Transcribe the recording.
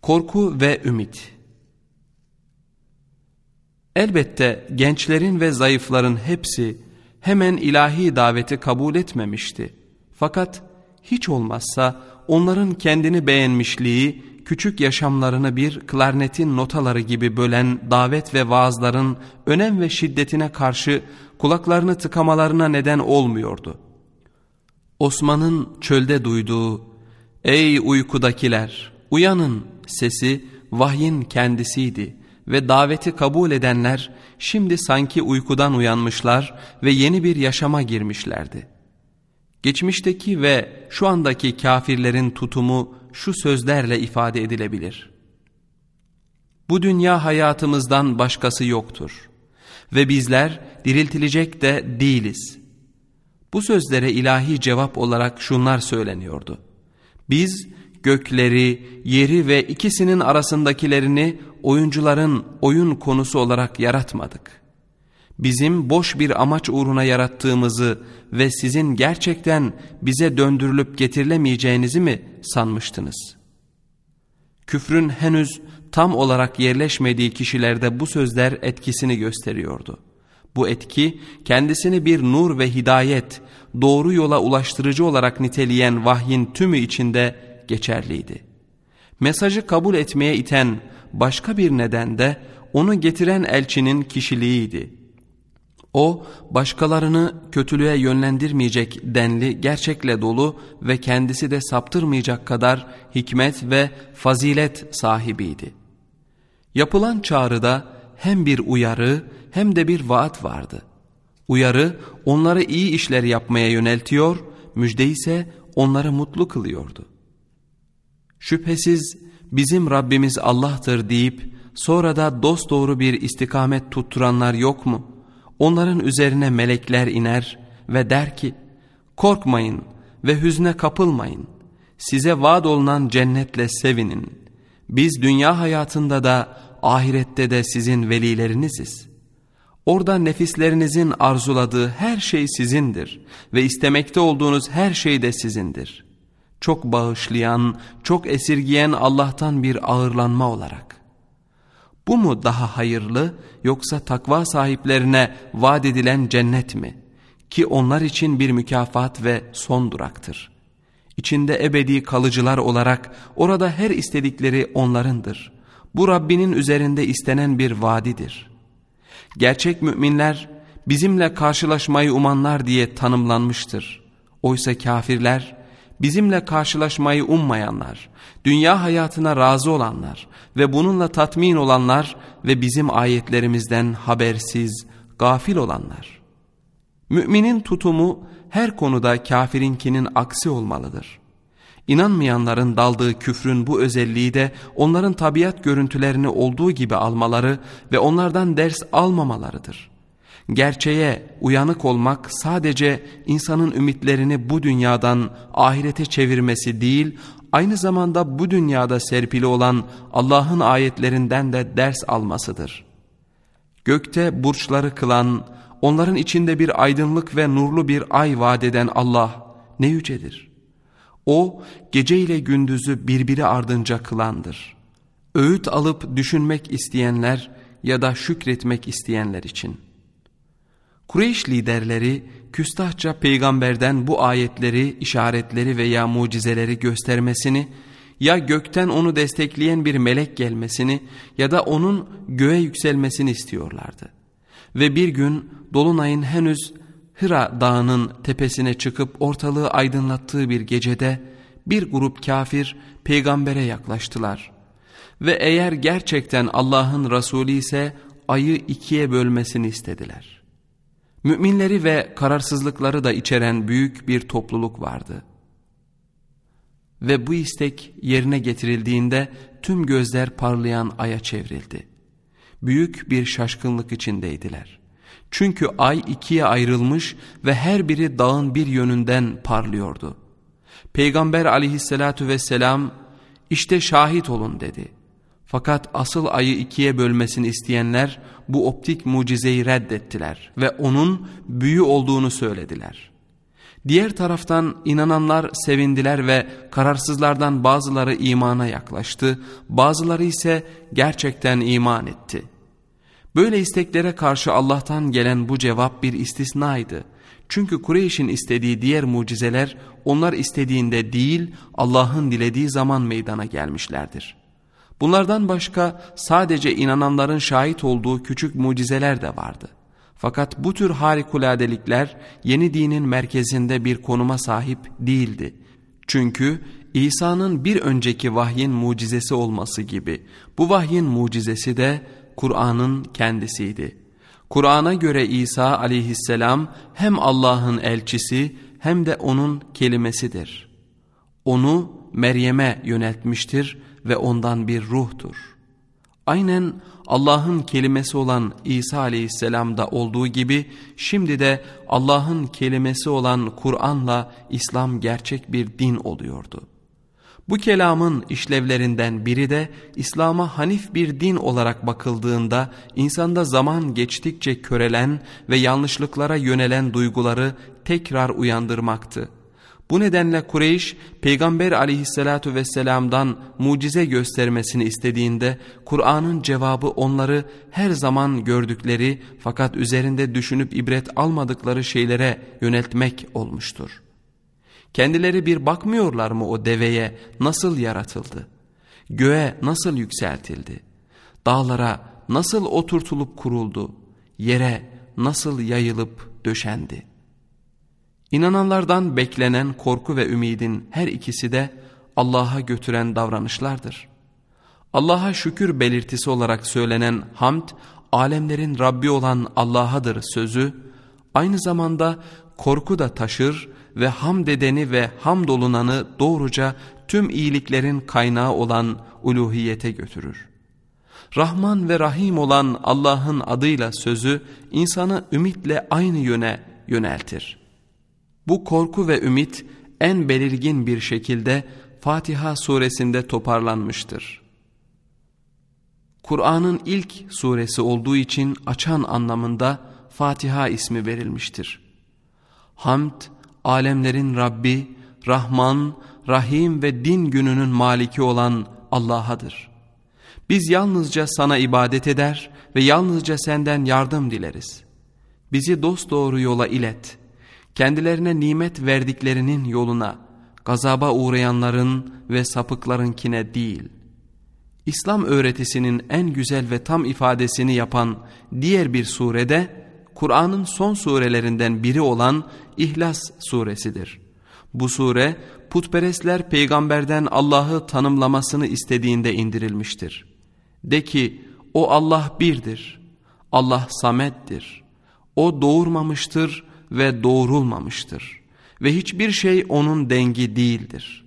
Korku ve ümit. Elbette gençlerin ve zayıfların hepsi hemen ilahi daveti kabul etmemişti. Fakat hiç olmazsa onların kendini beğenmişliği, küçük yaşamlarını bir klarnetin notaları gibi bölen davet ve vaazların önem ve şiddetine karşı kulaklarını tıkamalarına neden olmuyordu. Osman'ın çölde duyduğu "Ey uykudakiler, uyanın" sesi vahyin kendisiydi ve daveti kabul edenler şimdi sanki uykudan uyanmışlar ve yeni bir yaşama girmişlerdi. Geçmişteki ve şu andaki kafirlerin tutumu şu sözlerle ifade edilebilir: Bu dünya hayatımızdan başkası yoktur ve bizler diriltilecek de değiliz. Bu sözlere ilahi cevap olarak şunlar söyleniyordu: Biz gökleri, yeri ve ikisinin arasındakilerini oyuncuların oyun konusu olarak yaratmadık. Bizim boş bir amaç uğruna yarattığımızı ve sizin gerçekten bize döndürülüp getirilemeyeceğinizi mi sanmıştınız? Küfrün henüz tam olarak yerleşmediği kişilerde bu sözler etkisini gösteriyordu. Bu etki kendisini bir nur ve hidayet, doğru yola ulaştırıcı olarak niteleyen vahyin tümü içinde geçerliydi. Mesajı kabul etmeye iten başka bir neden de onu getiren elçinin kişiliğiydi. O, başkalarını kötülüğe yönlendirmeyecek denli gerçekle dolu ve kendisi de saptırmayacak kadar hikmet ve fazilet sahibiydi. Yapılan çağrıda hem bir uyarı hem de bir vaat vardı. Uyarı onları iyi işler yapmaya yöneltiyor, müjde ise onları mutlu kılıyordu. Şüphesiz bizim Rabbimiz Allah'tır deyip sonra da dosdoğru bir istikamet tutturanlar yok mu? Onların üzerine melekler iner ve der ki: Korkmayın ve hüzne kapılmayın. Size vaat olunan cennetle sevinin. Biz dünya hayatında da ahirette de sizin velileriniziz. Orada nefislerinizin arzuladığı her şey sizindir ve istemekte olduğunuz her şey de sizindir. Çok bağışlayan, çok esirgiyen Allah'tan bir ağırlanma olarak. Bu mu daha hayırlı, yoksa takva sahiplerine vaat edilen cennet mi? Ki onlar için bir mükafat ve son duraktır. İçinde ebedi kalıcılar olarak orada her istedikleri onlarındır. Bu Rabbinin üzerinde istenen bir vaadidir. Gerçek müminler bizimle karşılaşmayı umanlar diye tanımlanmıştır. Oysa kafirler bizimle karşılaşmayı ummayanlar, dünya hayatına razı olanlar ve bununla tatmin olanlar ve bizim ayetlerimizden habersiz, gafil olanlar. Müminin tutumu her konuda kafirinkinin aksi olmalıdır. İnanmayanların daldığı küfrün bu özelliği de onların tabiat görüntülerini olduğu gibi almaları ve onlardan ders almamalarıdır. Gerçeğe uyanık olmak sadece insanın ümitlerini bu dünyadan ahirete çevirmesi değil, aynı zamanda bu dünyada serpili olan Allah'ın ayetlerinden de ders almasıdır. Gökte burçları kılan, onların içinde bir aydınlık ve nurlu bir ay vaat eden Allah ne yücedir. O, gece ile gündüzü birbiri ardınca kılandır. Öğüt alıp düşünmek isteyenler ya da şükretmek isteyenler için. Kureyş liderleri küstahça peygamberden bu ayetleri, işaretleri veya mucizeleri göstermesini, ya gökten onu destekleyen bir melek gelmesini ya da onun göğe yükselmesini istiyorlardı. Ve bir gün dolunayın henüz Hira dağının tepesine çıkıp ortalığı aydınlattığı bir gecede bir grup kafir peygambere yaklaştılar. Ve eğer gerçekten Allah'ın Resulü ise ayı ikiye bölmesini istediler. Müminleri ve kararsızlıkları da içeren büyük bir topluluk vardı. Ve bu istek yerine getirildiğinde tüm gözler parlayan aya çevrildi. Büyük bir şaşkınlık içindeydiler. Çünkü ay ikiye ayrılmış ve her biri dağın bir yönünden parlıyordu. Peygamber aleyhissalatu vesselam işte şahit olun dedi. Fakat asıl ayı ikiye bölmesini isteyenler bu optik mucizeyi reddettiler ve onun büyü olduğunu söylediler. Diğer taraftan inananlar sevindiler ve kararsızlardan bazıları imana yaklaştı, bazıları ise gerçekten iman etti. Böyle isteklere karşı Allah'tan gelen bu cevap bir istisnaydı. Çünkü Kureyş'in istediği diğer mucizeler onlar istediğinde değil, Allah'ın dilediği zaman meydana gelmişlerdir. Bunlardan başka sadece inananların şahit olduğu küçük mucizeler de vardı. Fakat bu tür harikuladelikler yeni dinin merkezinde bir konuma sahip değildi. Çünkü İsa'nın bir önceki vahyin mucizesi olması gibi bu vahyin mucizesi de Kur'an'ın kendisiydi. Kur'an'a göre İsa aleyhisselam hem Allah'ın elçisi hem de onun kelimesidir. Onu Meryem'e yöneltmiştir ve ondan bir ruhtur. Aynen Allah'ın kelimesi olan İsa aleyhisselamda olduğu gibi şimdi de Allah'ın kelimesi olan Kur'an'la İslam gerçek bir din oluyordu. Bu kelamın işlevlerinden biri de İslam'a hanif bir din olarak bakıldığında insanda zaman geçtikçe körelen ve yanlışlıklara yönelen duyguları tekrar uyandırmaktı. Bu nedenle Kureyş, Peygamber aleyhissalatu vesselam'dan mucize göstermesini istediğinde Kur'an'ın cevabı onları her zaman gördükleri fakat üzerinde düşünüp ibret almadıkları şeylere yöneltmek olmuştur. Kendileri bir bakmıyorlar mı o deveye nasıl yaratıldı? Göğe nasıl yükseltildi? Dağlara nasıl oturtulup kuruldu? Yere nasıl yayılıp döşendi? İnananlardan beklenen korku ve ümidin her ikisi de Allah'a götüren davranışlardır. Allah'a şükür belirtisi olarak söylenen hamd, alemlerin Rabbi olan Allah'adır sözü, aynı zamanda korku da taşır ve hamd edeni ve hamdolunanı doğruca tüm iyiliklerin kaynağı olan uluhiyete götürür. Rahman ve Rahim olan Allah'ın adıyla sözü insanı ümitle aynı yöne yöneltir. Bu korku ve ümit en belirgin bir şekilde Fatiha suresinde toparlanmıştır. Kur'an'ın ilk suresi olduğu için açan anlamında Fatiha ismi verilmiştir. Hamd, alemlerin Rabbi, Rahman, Rahim ve din gününün maliki olan Allah'adır. Biz yalnızca sana ibadet eder ve yalnızca senden yardım dileriz. Bizi dosdoğru yola ilet. Kendilerine nimet verdiklerinin yoluna, gazaba uğrayanların ve sapıklarınkine değil. İslam öğretisinin en güzel ve tam ifadesini yapan diğer bir surede, Kur'an'ın son surelerinden biri olan İhlas suresidir. Bu sure, putperestler peygamberden Allah'ı tanımlamasını istediğinde indirilmiştir. De ki, o Allah birdir, Allah samettir, o doğurmamıştır ve doğurulmamıştır ve hiçbir şey onun dengi değildir.